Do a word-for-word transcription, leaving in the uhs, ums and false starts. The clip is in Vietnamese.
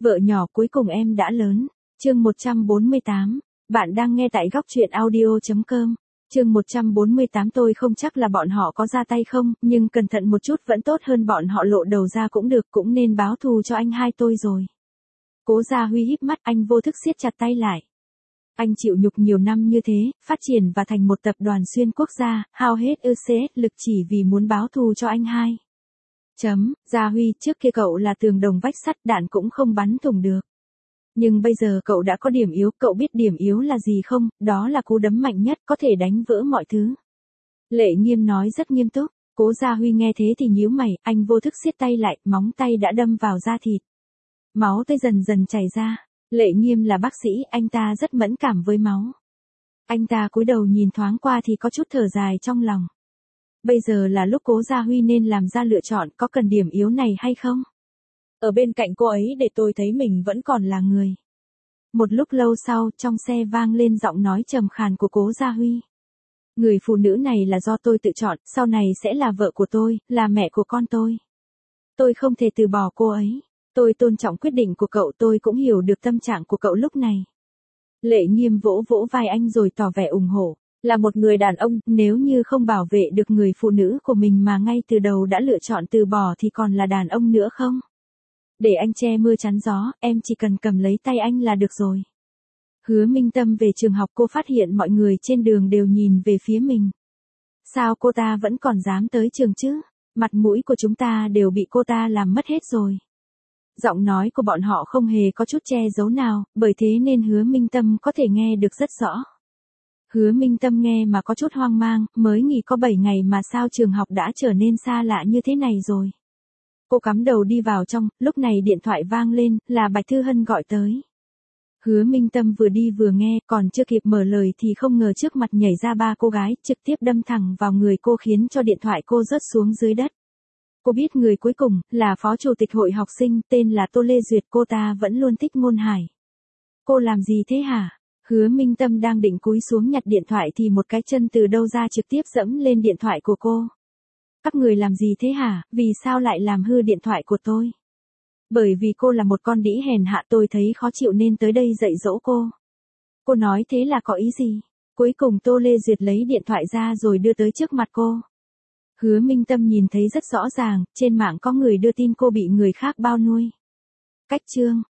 Vợ nhỏ cuối cùng em đã lớn. Chương một trăm bốn mươi tám. Bạn đang nghe tại góc truyện audio chấm com. Chương một trăm bốn mươi tám. Tôi không chắc là bọn họ có ra tay không, nhưng cẩn thận một chút vẫn tốt hơn bọn họ lộ đầu ra cũng được, cũng nên báo thù cho anh hai tôi rồi. Cố Gia Huy híp mắt, anh vô thức siết chặt tay lại. Anh chịu nhục nhiều năm như thế, phát triển và thành một tập đoàn xuyên quốc gia, hao hết ư xê ét lực chỉ vì muốn báo thù cho anh hai. Chấm, Gia Huy, trước kia cậu là tường đồng vách sắt, đạn cũng không bắn thủng được. Nhưng bây giờ cậu đã có điểm yếu, cậu biết điểm yếu là gì không, đó là cú đấm mạnh nhất có thể đánh vỡ mọi thứ. Lệ Nghiêm nói rất nghiêm túc. Cố Gia Huy nghe thế thì nhíu mày, anh vô thức siết tay lại, móng tay đã đâm vào da thịt. Máu tươi dần dần chảy ra. Lệ Nghiêm là bác sĩ, anh ta rất mẫn cảm với máu. Anh ta cúi đầu nhìn thoáng qua thì có chút thở dài trong lòng. Bây giờ là lúc Cố Gia Huy nên làm ra lựa chọn, có cần điểm yếu này hay không? Ở bên cạnh cô ấy để tôi thấy mình vẫn còn là người. Một lúc lâu sau, trong xe vang lên giọng nói trầm khàn của Cố Gia Huy. Người phụ nữ này là do tôi tự chọn, sau này sẽ là vợ của tôi, là mẹ của con tôi. Tôi không thể từ bỏ cô ấy. Tôi tôn trọng quyết định của cậu, tôi cũng hiểu được tâm trạng của cậu lúc này. Lệ Nghiêm vỗ vỗ vai anh rồi tỏ vẻ ủng hộ. Là một người đàn ông, nếu như không bảo vệ được người phụ nữ của mình mà ngay từ đầu đã lựa chọn từ bỏ thì còn là đàn ông nữa không? Để anh che mưa chắn gió, em chỉ cần cầm lấy tay anh là được rồi. Hứa Minh Tâm về trường học, cô phát hiện mọi người trên đường đều nhìn về phía mình. Sao cô ta vẫn còn dám tới trường chứ? Mặt mũi của chúng ta đều bị cô ta làm mất hết rồi. Giọng nói của bọn họ không hề có chút che giấu nào, bởi thế nên Hứa Minh Tâm có thể nghe được rất rõ. Hứa Minh Tâm nghe mà có chút hoang mang, mới nghỉ có bảy ngày mà sao trường học đã trở nên xa lạ như thế này rồi. Cô cắm đầu đi vào trong, lúc này điện thoại vang lên, là Bạch Thư Hân gọi tới. Hứa Minh Tâm vừa đi vừa nghe, còn chưa kịp mở lời thì không ngờ trước mặt nhảy ra ba cô gái, trực tiếp đâm thẳng vào người cô khiến cho điện thoại cô rớt xuống dưới đất. Cô biết người cuối cùng, là phó chủ tịch hội học sinh, tên là Tô Lê Duyệt, cô ta vẫn luôn thích Ngôn Hải. Cô làm gì thế hả? Hứa Minh Tâm đang định cúi xuống nhặt điện thoại thì một cái chân từ đâu ra trực tiếp dẫm lên điện thoại của cô. Các người làm gì thế hả, vì sao lại làm hư điện thoại của tôi? Bởi vì cô là một con đĩ hèn hạ, tôi thấy khó chịu nên tới đây dạy dỗ cô. Cô nói thế là có ý gì? Cuối cùng Tô Lê Duyệt lấy điện thoại ra rồi đưa tới trước mặt cô. Hứa Minh Tâm nhìn thấy rất rõ ràng, trên mạng có người đưa tin cô bị người khác bao nuôi. Cách chương.